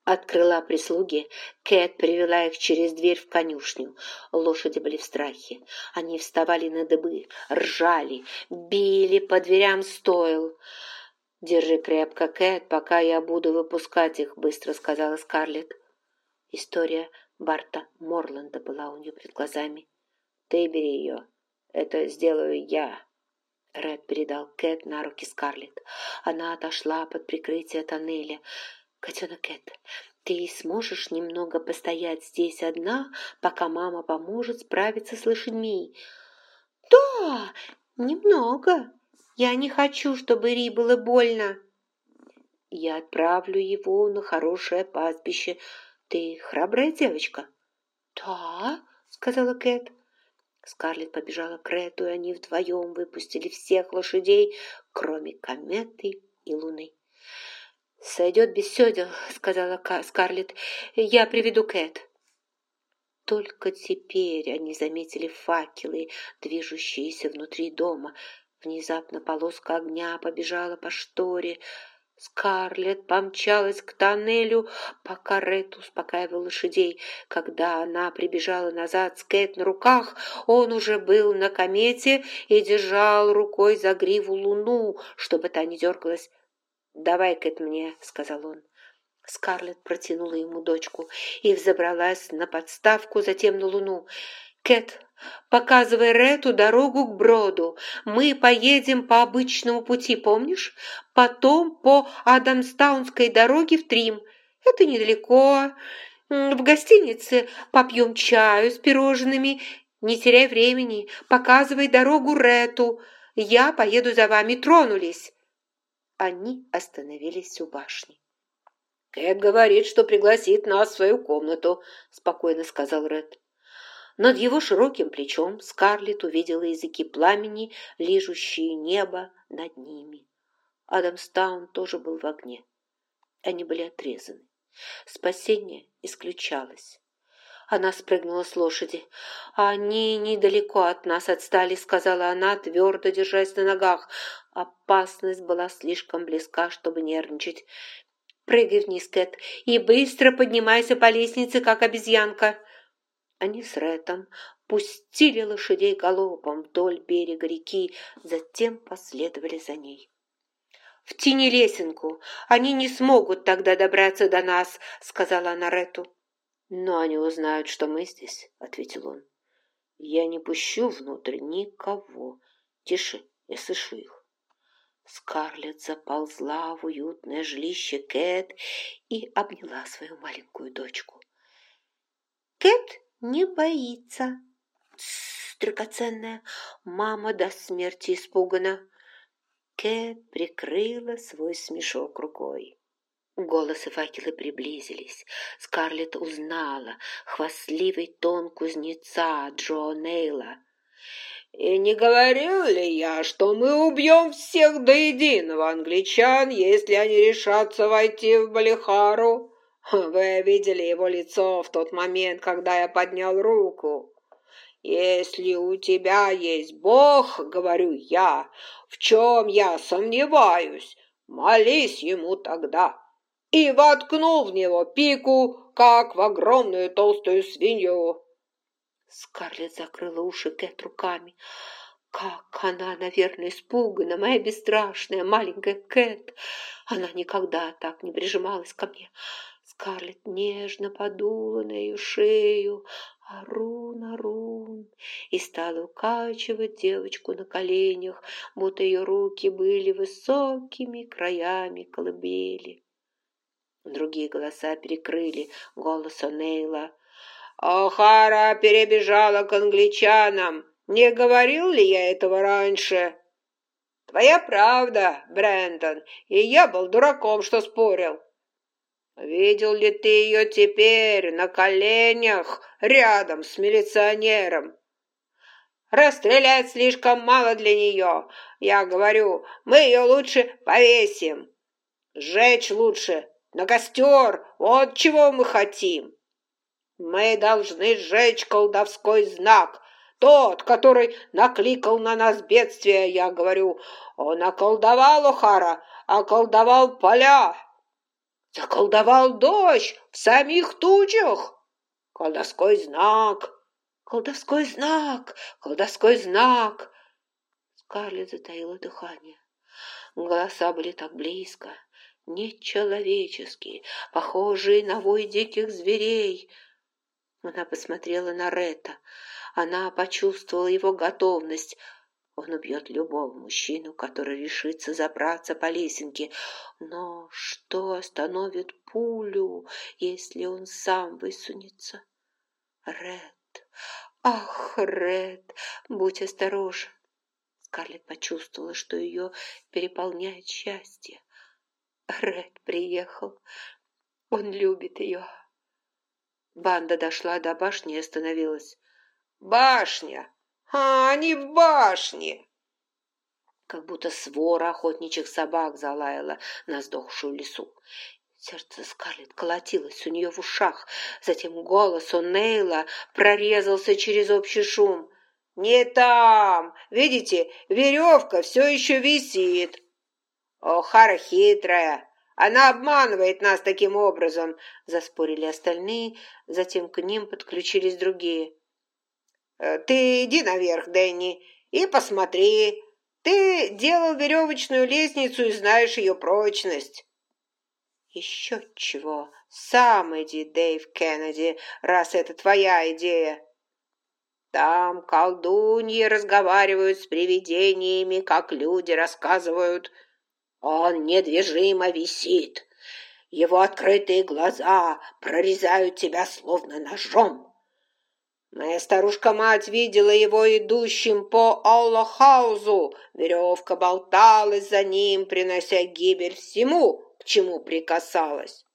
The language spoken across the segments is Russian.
От крыла прислуги Кэт привела их через дверь в конюшню. Лошади были в страхе. Они вставали на дыбы, ржали, били по дверям стойл. «Держи крепко, Кэт, пока я буду выпускать их», — быстро сказала Скарлетт. История Барта Морланда была у нее перед глазами. «Ты бери ее. Это сделаю я». Ред передал Кэт на руки Скарлетт. Она отошла под прикрытие тоннеля. «Котенок Кэт, ты сможешь немного постоять здесь одна, пока мама поможет справиться с лошадьми?» «Да, немного. Я не хочу, чтобы Ри было больно». «Я отправлю его на хорошее пастбище. Ты храбрая девочка?» «Да», — сказала Кэт. Скарлетт побежала к Рету, и они вдвоем выпустили всех лошадей, кроме кометы и луны. «Сойдет без седел», — сказала Скарлетт. «Я приведу Кэт». Только теперь они заметили факелы, движущиеся внутри дома. Внезапно полоска огня побежала по шторе. Скарлетт помчалась к тоннелю, пока Ред успокаивал лошадей. Когда она прибежала назад с Кэт на руках, он уже был на комете и держал рукой за гриву луну, чтобы та не дергалась. «Давай, Кэт, мне», — сказал он. Скарлетт протянула ему дочку и взобралась на подставку, затем на луну. «Кэт, показывай Рету дорогу к Броду. Мы поедем по обычному пути, помнишь? Потом по Адамстаунской дороге в Трим. Это недалеко. В гостинице попьем чаю с пирожными. Не теряй времени. Показывай дорогу Рету. Я поеду за вами». Тронулись. Они остановились у башни. «Кэт говорит, что пригласит нас в свою комнату», — спокойно сказал Ред. Над его широким плечом Скарлетт увидела языки пламени, лижущие небо над ними. Адамстаун тоже был в огне. Они были отрезаны. Спасение исключалось. Она спрыгнула с лошади. «Они недалеко от нас отстали», — сказала она, твердо держась на ногах. Опасность была слишком близка, чтобы нервничать. «Прыгай вниз, Кэт, и быстро поднимайся по лестнице, как обезьянка». Они с Рэтом пустили лошадей галопом вдоль берега реки, затем последовали за ней. «Втяни лесенку, они не смогут тогда добраться до нас», — сказала она Рэту. «Но они узнают, что мы здесь», — ответил он. «Я не пущу внутрь никого. Тише, я слышу их». Скарлетт заползла в уютное жилище Кэт и обняла свою маленькую дочку. «Кэт не боится». «Тссс, драгоценная, мама до смерти испугана». Кэт прикрыла свой смешок рукой. Голос и факелы приблизились. Скарлетт узнала хвастливый тон кузнеца Джо Нейла. «И не говорил ли я, что мы убьем всех до единого англичан, если они решатся войти в Балихару? Вы видели его лицо в тот момент, когда я поднял руку. Если у тебя есть Бог, говорю я, в чем я сомневаюсь, молись ему тогда». И воткнул в него пику, как в огромную толстую свинью. Скарлетт закрыла уши Кэт руками. Как она, наверное, испугана, моя бесстрашная маленькая Кэт. Она никогда так не прижималась ко мне. Скарлетт нежно подула на ее шею. Арун, Арун, и стала укачивать девочку на коленях, будто ее руки были высокими краями колыбели. Другие голоса перекрыли голос Нейла. «О'Хара перебежала к англичанам. Не говорил ли я этого раньше?» «Твоя правда, Брэндон, и я был дураком, что спорил». «Видел ли ты ее теперь на коленях рядом с милиционером?» «Расстрелять слишком мало для нее. Я говорю, мы ее лучше повесим. Сжечь лучше. На костер, вот чего мы хотим. Мы должны сжечь колдовской знак, тот, который накликал на нас бедствие, я говорю. Он околдовал О'Хара, околдовал поля. Заколдовал дождь в самих тучах. Колдовской знак, колдовской знак, колдовской знак. Скарлетт затаила дыхание. Голоса были так близко, нечеловеческие, похожие на вой диких зверей. Она посмотрела на Ретта. Она почувствовала его готовность. Он убьет любого мужчину, который решится забраться по лесенке. Но что остановит пулю, если он сам высунется? Ред, ах, Ред, будь осторожен. Скарлетт почувствовала, что ее переполняет счастье. Ред приехал. Он любит ее. Банда дошла до башни и остановилась. «Башня! А, они в башне!» Как будто свора охотничьих собак залаяла на сдохшую лису. Сердце Скарлетт колотилось у нее в ушах. Затем голос О'Нейла прорезался через общий шум. «Не там! Видите, веревка все еще висит!» «О'Хара хитрая! Она обманывает нас таким образом!» Заспорили остальные, затем к ним подключились другие. «Ты иди наверх, Дэнни, и посмотри. Ты делал веревочную лестницу и знаешь ее прочность». «Еще чего. Сам иди, Дэйв Кеннеди, раз это твоя идея». «Там колдуньи разговаривают с привидениями, как люди рассказывают. Он недвижимо висит. Его открытые глаза прорезают тебя словно ножом. Моя старушка-мать видела его идущим по Аллахаузу. Веревка болталась за ним, принося гибель всему, к чему прикасалась.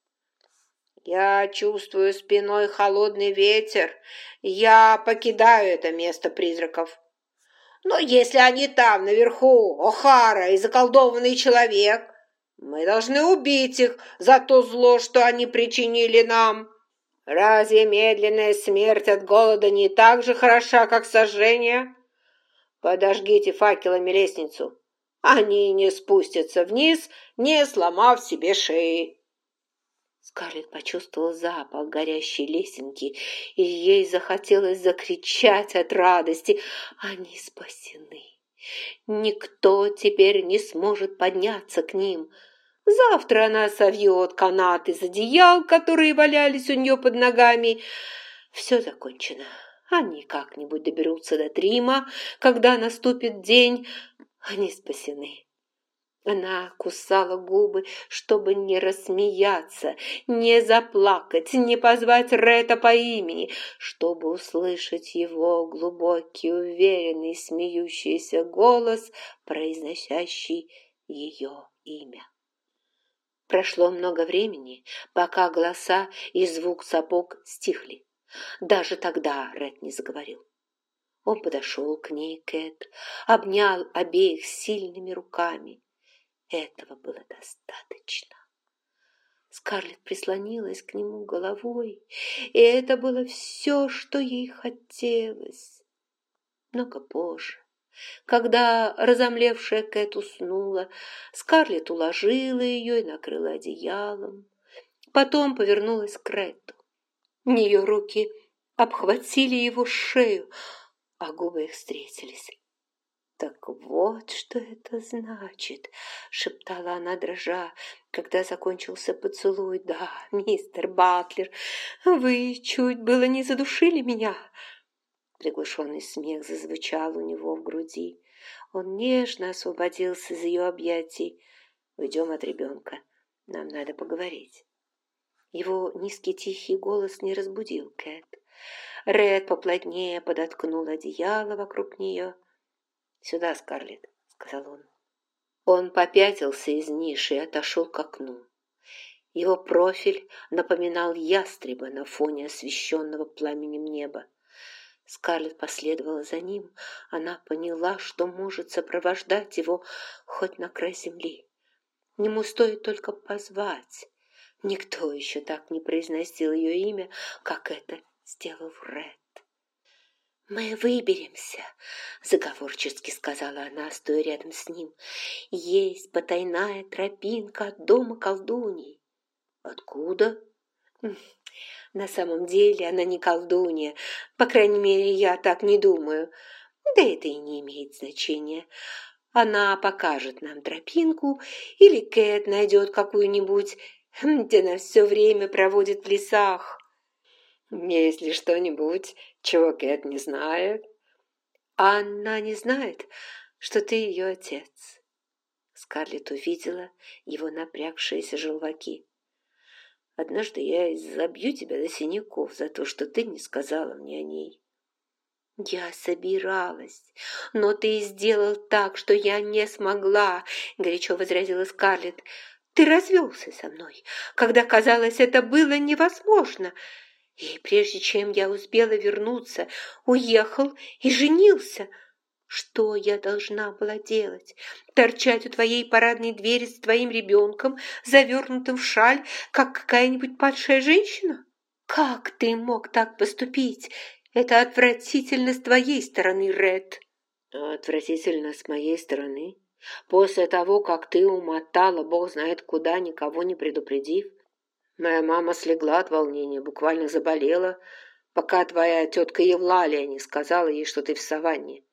Я чувствую спиной холодный ветер. Я покидаю это место призраков. Но если они там, наверху, О'Хара и заколдованный человек, мы должны убить их за то зло, что они причинили нам. Разве медленная смерть от голода не так же хороша, как сожжение? Подожгите факелами лестницу. Они не спустятся вниз, не сломав себе шеи». Скарлетт почувствовала запах горящей лесенки, и ей захотелось закричать от радости. Они спасены. Никто теперь не сможет подняться к ним. Завтра она совьет канат из одеял, которые валялись у нее под ногами. Все закончено. Они как-нибудь доберутся до Трима, когда наступит день. Они спасены. Она кусала губы, чтобы не рассмеяться, не заплакать, не позвать Ретта по имени, чтобы услышать его глубокий, уверенный, смеющийся голос, произносящий ее имя. Прошло много времени, пока голоса и звук сапог стихли. Даже тогда Ред не заговорил. Он подошел к ней, Кэт, обнял обеих сильными руками. Этого было достаточно. Скарлетт прислонилась к нему головой, и это было все, что ей хотелось. Много позже, когда разомлевшая Кэт уснула, Скарлетт уложила ее и накрыла одеялом. Потом повернулась к Ретту. Ее руки обхватили его шею, а губы их встретились. «Так вот, что это значит», — шептала она, дрожа, когда закончился поцелуй. «Да, мистер Батлер, вы чуть было не задушили меня». Приглушенный смех зазвучал у него в груди. Он нежно освободился из ее объятий. «Уйдем от ребенка. Нам надо поговорить». Его низкий тихий голос не разбудил Кэт. Ред поплотнее подоткнул одеяло вокруг нее. «Сюда, Скарлетт», — сказал он. Он попятился из ниши и отошел к окну. Его профиль напоминал ястреба на фоне освещенного пламенем неба. Скарлетт последовала за ним. Она поняла, что может сопровождать его хоть на край земли. Ему стоит только позвать. Никто еще так не произносил ее имя, как это сделал Ред. «Мы выберемся», — заговорчески сказала она, стоя рядом с ним. «Есть потайная тропинка от дома колдуньи». Откуда? На самом деле она не колдунья, по крайней мере, я так не думаю. Да это и не имеет значения. Она покажет нам тропинку, или Кэт найдет какую-нибудь, где она все время проводит в лесах. Есть ли что-нибудь, чего Кэт не знает? Она не знает, что ты ее отец. Скарлетт увидела его напрягшиеся желваки. Однажды я забью тебя до синяков за то, что ты не сказала мне о ней. «Я собиралась, но ты сделал так, что я не смогла», — горячо возразила Скарлетт. «Ты развелся со мной, когда, казалось, это было невозможно. И прежде чем я успела вернуться, уехал и женился. Что я должна была делать? Торчать у твоей парадной двери с твоим ребенком, завернутым в шаль, как какая-нибудь падшая женщина? Как ты мог так поступить? Это отвратительно с твоей стороны, Ред». Отвратительно с моей стороны. После того, как ты умотала, бог знает куда, никого не предупредив. Моя мама слегла от волнения, буквально заболела, пока твоя тетка Евлалия не сказала ей, что ты в саванне.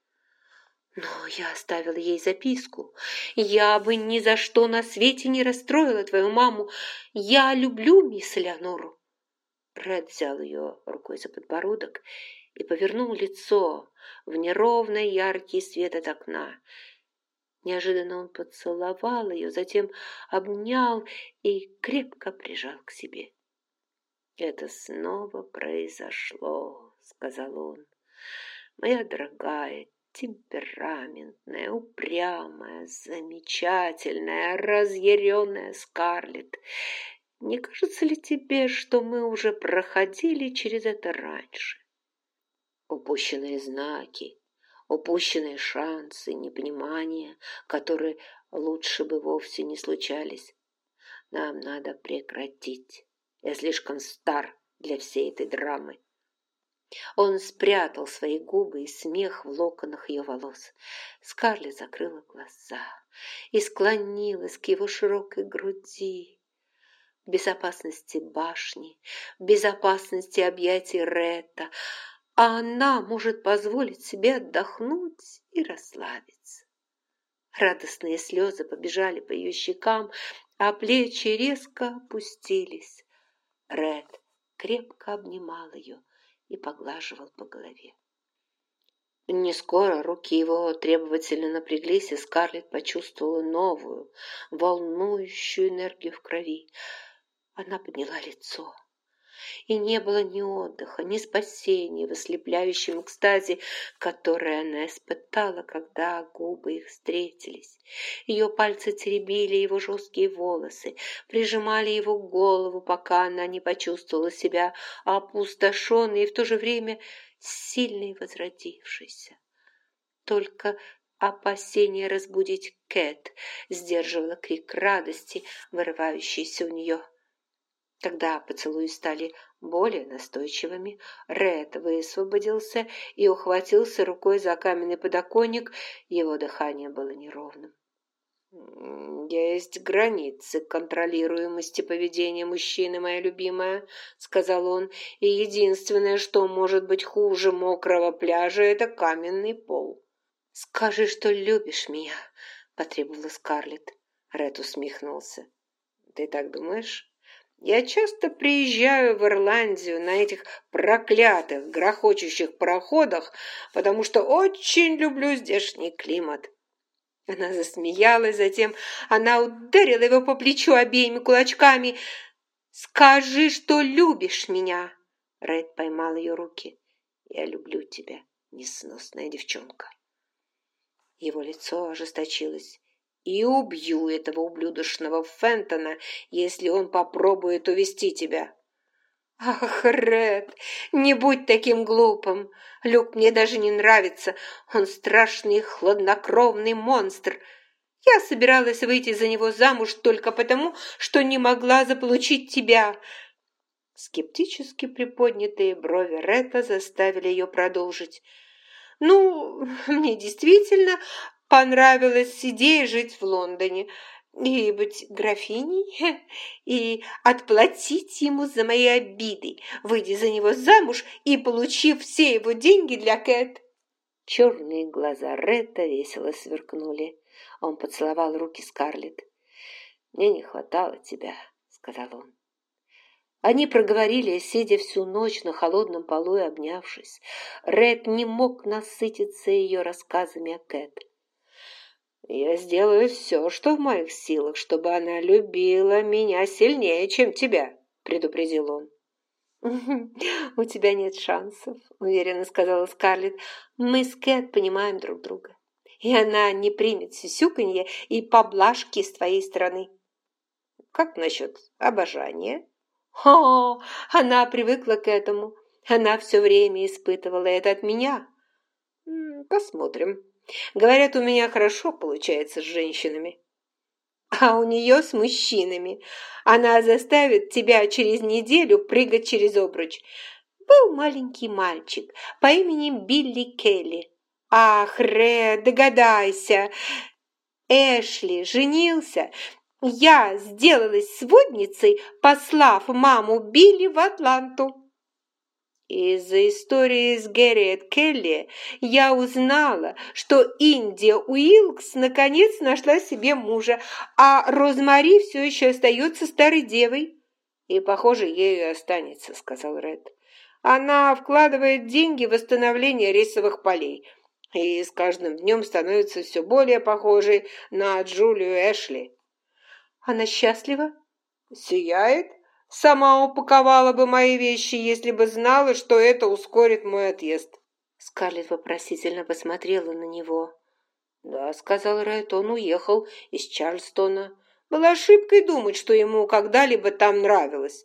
Но я оставила ей записку. Я бы ни за что на свете не расстроила твою маму. Я люблю мисс Элеонору. Ред взял ее рукой за подбородок и повернул лицо в неровный яркий свет от окна. Неожиданно он поцеловал ее, затем обнял и крепко прижал к себе. «Это снова произошло», — сказал он. «Моя дорогая, темпераментная, упрямая, замечательная, разъяренная Скарлетт. Не кажется ли тебе, что мы уже проходили через это раньше? Упущенные знаки, упущенные шансы, непонимание, которые лучше бы вовсе не случались. Нам надо прекратить. Я слишком стар для всей этой драмы». Он спрятал свои губы и смех в локонах ее волос. Скарлетт закрыла глаза и склонилась к его широкой груди. В безопасности башни, в безопасности объятий Ретта, а она может позволить себе отдохнуть и расслабиться. Радостные слезы побежали по ее щекам, а плечи резко опустились. Ретт крепко обнимал ее и поглаживал по голове. Не скоро руки его требовательно напряглись, и Скарлетт почувствовала новую, волнующую энергию в крови. Она подняла лицо, и не было ни отдыха, ни спасения в ослепляющем экстазе, который она испытала, когда губы их встретились. Ее пальцы теребили его жесткие волосы, прижимали его голову, пока она не почувствовала себя опустошенной и в то же время сильной и возродившейся. Только опасение разбудить Кэт сдерживало крик радости, вырывающийся у нее. Когда поцелуи стали более настойчивыми, Ред высвободился и ухватился рукой за каменный подоконник. Его дыхание было неровным. «Есть границы контролируемости поведения мужчины, моя любимая», — сказал он, «и единственное, что может быть хуже мокрого пляжа, — это каменный пол». «Скажи, что любишь меня», — потребовала Скарлетт. Ред усмехнулся. «Ты так думаешь? Я часто приезжаю в Ирландию на этих проклятых, грохочущих пароходах, потому что очень люблю здешний климат». Она засмеялась, затем она ударила его по плечу обеими кулачками. «Скажи, что любишь меня!» Ред поймал ее руки. «Я люблю тебя, несносная девчонка». Его лицо ожесточилось. «И убью этого ублюдочного Фентона, если он попробует увести тебя». «Ах, Ред, не будь таким глупым! Люк мне даже не нравится. Он страшный, хладнокровный монстр. Я собиралась выйти за него замуж только потому, что не могла заполучить тебя». Скептически приподнятые брови Ретта заставили ее продолжить. «Ну, мне действительно понравилась идея жить в Лондоне. И быть графиней, и отплатить ему за мои обиды, выйдя за него замуж и получив все его деньги для Кэт. Черные глаза Ретта весело сверкнули. Он поцеловал руки Скарлетт. «Мне не хватало тебя», — сказал он. Они проговорили, сидя всю ночь на холодном полу и обнявшись. Ред не мог насытиться ее рассказами о Кэт. «Я сделаю все, что в моих силах, чтобы она любила меня сильнее, чем тебя», — предупредил он. «У тебя нет шансов», — уверенно сказала Скарлетт. «Мы с Кэт понимаем друг друга, и она не примет сюсюканье и поблажки с твоей стороны». «Как насчет обожания?» «О, она привыкла к этому. Она все время испытывала это от меня». «Посмотрим. Говорят, у меня хорошо получается с женщинами». «А у нее с мужчинами. Она заставит тебя через неделю прыгать через обруч. Был маленький мальчик по имени Билли Келли. Ах, Ред, догадайся, Эшли женился. Я сделалась сводницей, послав маму Билли в Атланту. Из-за истории с Гэрриет Келли я узнала, что Индия Уилкс наконец нашла себе мужа, а Розмари все еще остается старой девой. «И, похоже, ею и останется», — сказал Ред. «Она вкладывает деньги в восстановление рисовых полей и с каждым днем становится все более похожей на Джулию Эшли». «Она счастлива?» «Сияет. Сама упаковала бы мои вещи, если бы знала, что это ускорит мой отъезд». Скарлетт вопросительно посмотрела на него. «Да», — сказал Райт, — «он уехал из Чарльстона. Было ошибкой думать, что ему когда-либо там нравилось.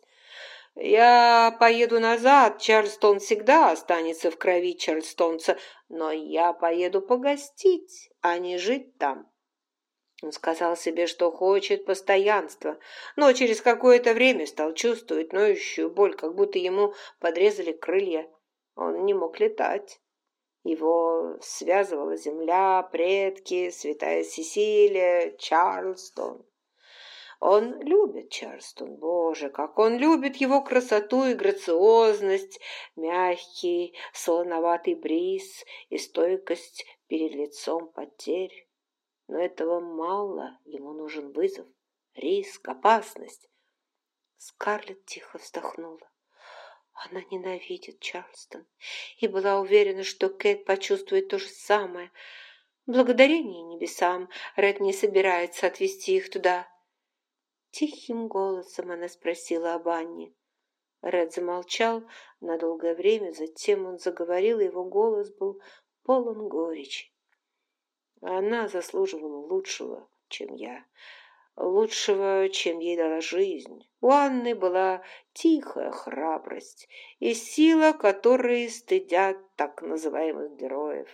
Я поеду назад, Чарльстон всегда останется в крови чарльстонца, но я поеду погостить, а не жить там». Он сказал себе, что хочет постоянства, но через какое-то время стал чувствовать ноющую боль, как будто ему подрезали крылья. Он не мог летать. Его связывала земля, предки, святая Сесилия, Чарльстон. Он любит Чарльстон, боже, как он любит его красоту и грациозность, мягкий, солоноватый бриз и стойкость перед лицом потерь. Но этого мало, ему нужен вызов, риск, опасность. Скарлетт тихо вздохнула. Она ненавидит Чарльстон и была уверена, что Кэт почувствует то же самое. Благодарение небесам, Ред не собирается отвезти их туда. Тихим голосом она спросила об Анне. Ред замолчал на долгое время, затем он заговорил, и его голос был полон горечи. Она заслуживала лучшего, чем я. Лучшего, чем ей дала жизнь. У Анны была тихая храбрость и сила, которые стыдят так называемых героев.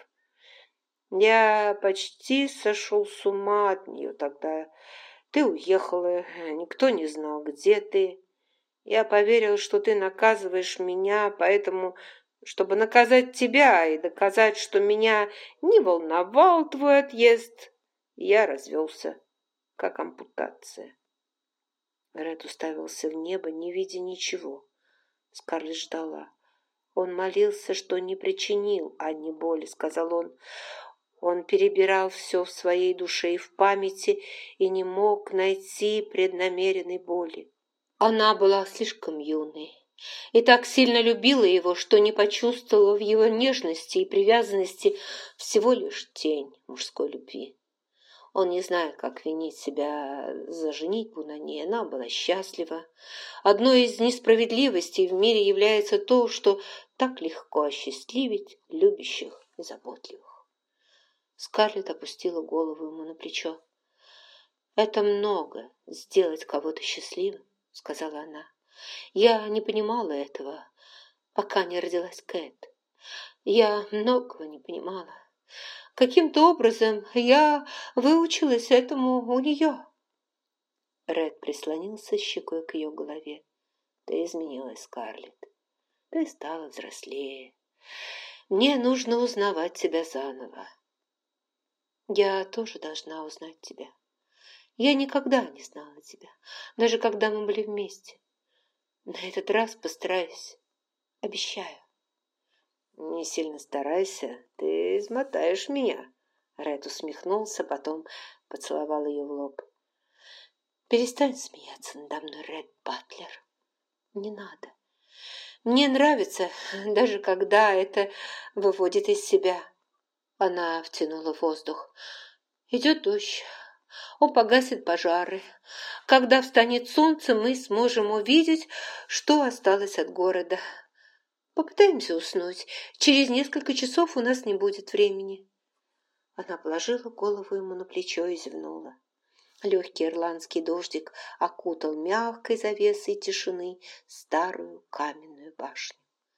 Я почти сошел с ума от нее тогда. Ты уехала, никто не знал, где ты. Я поверил, что ты наказываешь меня, поэтому, чтобы наказать тебя и доказать, что меня не волновал твой отъезд, я развелся, как ампутация. Ред уставился в небо, не видя ничего. Скарлетт ждала. Он молился, что не причинил Анне боли, сказал он. Он перебирал все в своей душе и в памяти и не мог найти преднамеренной боли. Она была слишком юной и так сильно любила его, что не почувствовала в его нежности и привязанности всего лишь тень мужской любви. Он не знает, как винить себя за женитьбу на ней. Она была счастлива. Одной из несправедливостей в мире является то, что так легко осчастливить любящих и заботливых. Скарлетт опустила голову ему на плечо. «Это много, сделать кого-то счастливым», — сказала она. «Я не понимала этого, пока не родилась Кэт. Я многого не понимала. Каким-то образом я выучилась этому у нее». Ред прислонился щекой к ее голове. «Ты изменилась, Скарлетт. Ты стала взрослее. Мне нужно узнавать тебя заново. Я тоже должна узнать тебя. Я никогда не знала тебя, даже когда мы были вместе. На этот раз постараюсь, обещаю». «Не сильно старайся, ты измотаешь меня». Ред усмехнулся, потом поцеловал ее в лоб. «Перестань смеяться надо мной, Ред Батлер. Не надо. Мне нравится, даже когда это выводит из себя». Она втянула воздух. «Идет дождь. Он погасит пожары. Когда встанет солнце, мы сможем увидеть, что осталось от города. Попытаемся уснуть. Через несколько часов у нас не будет времени». Она положила голову ему на плечо и зевнула. Легкий ирландский дождик окутал мягкой завесой тишины старую каменную башню.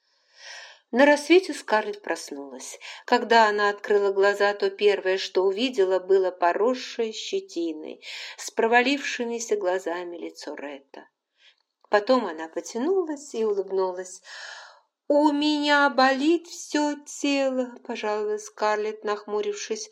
На рассвете Скарлетт проснулась. Когда она открыла глаза, то первое, что увидела, было поросшее щетиной, с провалившимися глазами лицо Ретта. Потом она потянулась и улыбнулась. «У меня болит все тело», – пожаловалась Скарлетт, нахмурившись.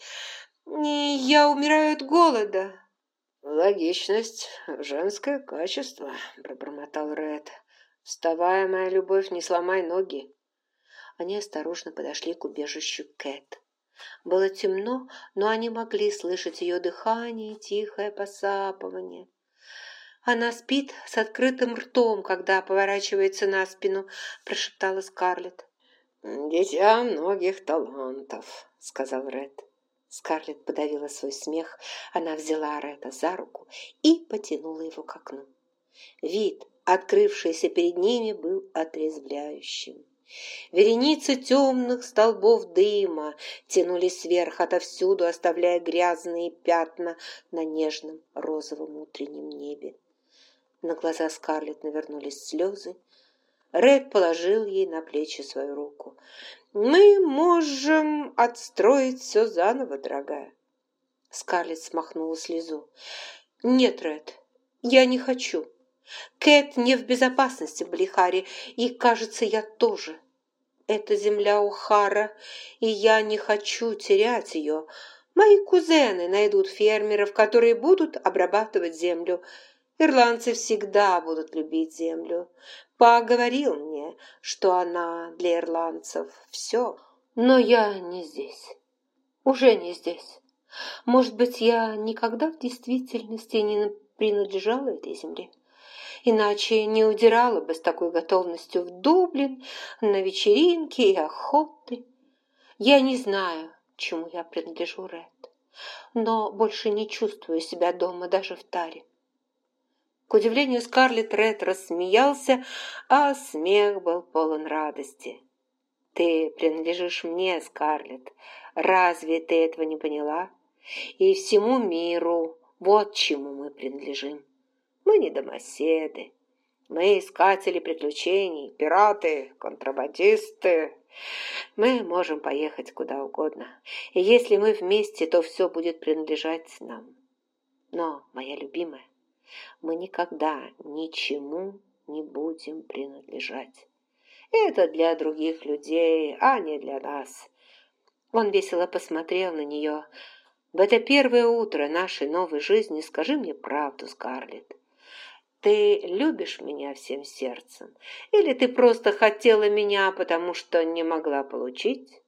«И я умираю от голода». «Логичность – женское качество», – пробормотал Ред. «Вставай, моя любовь, не сломай ноги». Они осторожно подошли к убежищу Кэт. Было темно, но они могли слышать ее дыхание и тихое посапывание. «Она спит с открытым ртом, когда поворачивается на спину», – прошептала Скарлетт. «Дитя многих талантов», – сказал Ред. Скарлетт подавила свой смех. Она взяла Ретта за руку и потянула его к окну. Вид, открывшийся перед ними, был отрезвляющим. Вереницы темных столбов дыма тянулись вверх отовсюду, оставляя грязные пятна на нежном розовом утреннем небе. На глаза Скарлетт навернулись слезы. Ред положил ей на плечи свою руку. «Мы можем отстроить все заново, дорогая». Скарлетт смахнула слезу. «Нет, Ред, я не хочу. Кэт не в безопасности в Балихаре, и, кажется, я тоже. Это земля О'Хара, и я не хочу терять ее. Мои кузены найдут фермеров, которые будут обрабатывать землю. Ирландцы всегда будут любить землю. Па говорил мне, что она для ирландцев все. Но я не здесь. Уже не здесь. Может быть, я никогда в действительности не принадлежала этой земле. Иначе не удирала бы с такой готовностью в Дублин на вечеринки и охоты. Я не знаю, чему я принадлежу, Ред, но больше не чувствую себя дома даже в таре. К удивлению Скарлетт, Ред рассмеялся, а смех был полон радости. «Ты принадлежишь мне, Скарлетт. Разве ты этого не поняла? И всему миру вот чему мы принадлежим. Мы не домоседы. Мы искатели приключений, пираты, контрабандисты. Мы можем поехать куда угодно. И если мы вместе, то все будет принадлежать нам. Но, моя любимая, мы никогда ничему не будем принадлежать. Это для других людей, а не для нас». Он весело посмотрел на нее. «В это первое утро нашей новой жизни скажи мне правду, Скарлетт. Ты любишь меня всем сердцем? Или ты просто хотела меня, потому что не могла получить?»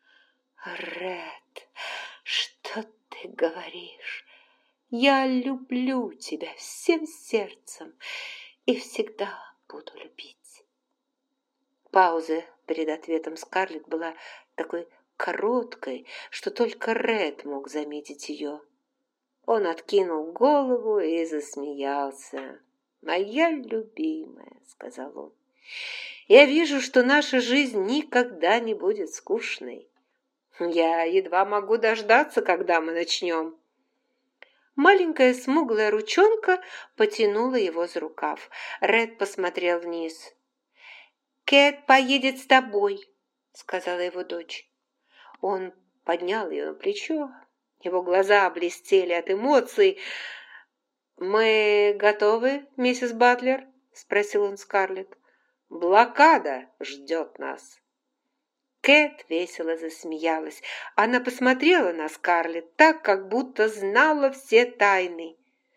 «Ред, что ты говоришь? Я люблю тебя всем сердцем и всегда буду любить». Пауза перед ответом Скарлетт была такой короткой, что только Ред мог заметить ее. Он откинул голову и засмеялся. «Моя любимая», — сказал он, — «я вижу, что наша жизнь никогда не будет скучной. Я едва могу дождаться, когда мы начнем». Маленькая смуглая ручонка потянула его за рукав. Ред посмотрел вниз. «Кэт поедет с тобой», — сказала его дочь. Он поднял ее на плечо. Его глаза блестели от эмоций. «Мы готовы, миссис Батлер?» — спросил он Скарлетт. «Блокада ждет нас». Кэт весело засмеялась. Она посмотрела на Скарлетт так, как будто знала все тайны.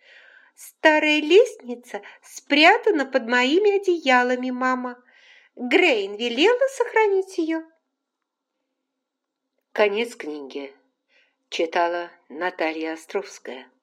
Старая лестница спрятана под моими одеялами, мама. Грейн велела сохранить ее. Конец книги. Читала Наталья Островская.